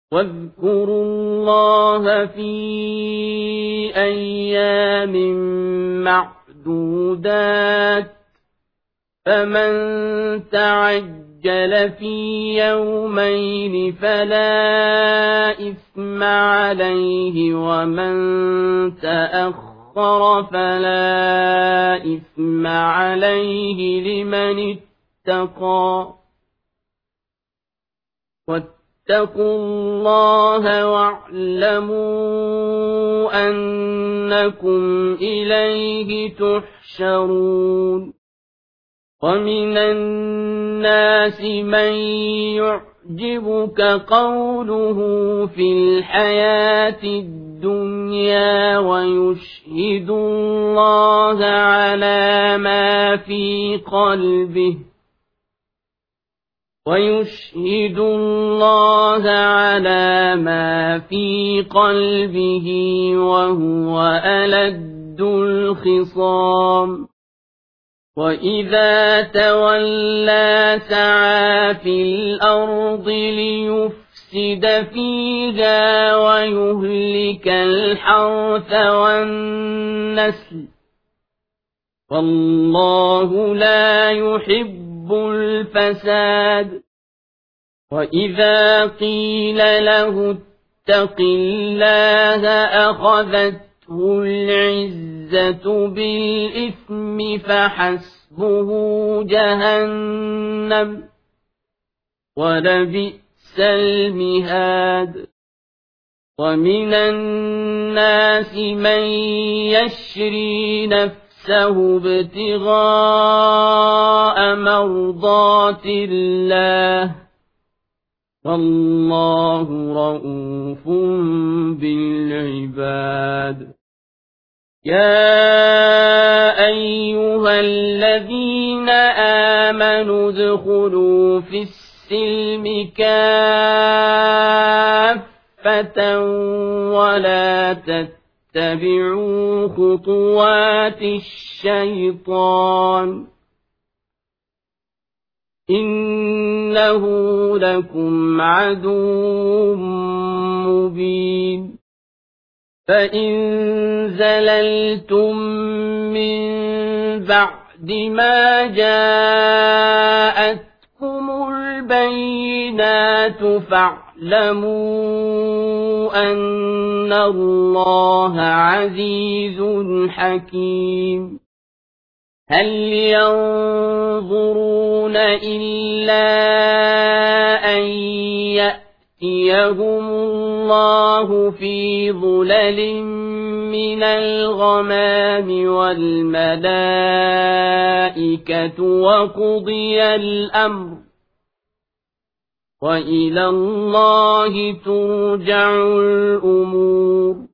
واذكروا الله في أيام معدودات فمن تعجل في يومين فلا إثم عليه ومن تأخر فلا إثم عليه لمن اتقى واتقوا الله واعلموا أنكم إليه تحشرون ومن الناس من يعجبك قوله في الحياة الدنيا ويشهد الله على ما في قلبه وهو ألد الخصام وإذا تولى سعى في الأرض ليفسد فيها ويهلك الحرث والنسل والله لا يحب الفساد وإذا قيل له اتق الله أخذته العزة بالإثم فحسبه جهنم ولبئس المهاد ومن الناس من يشري نفسه ابتغاء مرضات الله والله رؤوف بالعباد يا أيها الذين آمنوا ادخلوا في السلم كافة ولا تتبعوا خطوات الشيطان إنه لكم عدو مبين فإن زللتم من بعد ما جاءتكم البينات فاعلموا أن الله عزيز حكيم هل ينظرون إلا أن يأتيهم الله في ظلل من الغمام والملائكة وقضي الأمر وإلى الله ترجع الأمور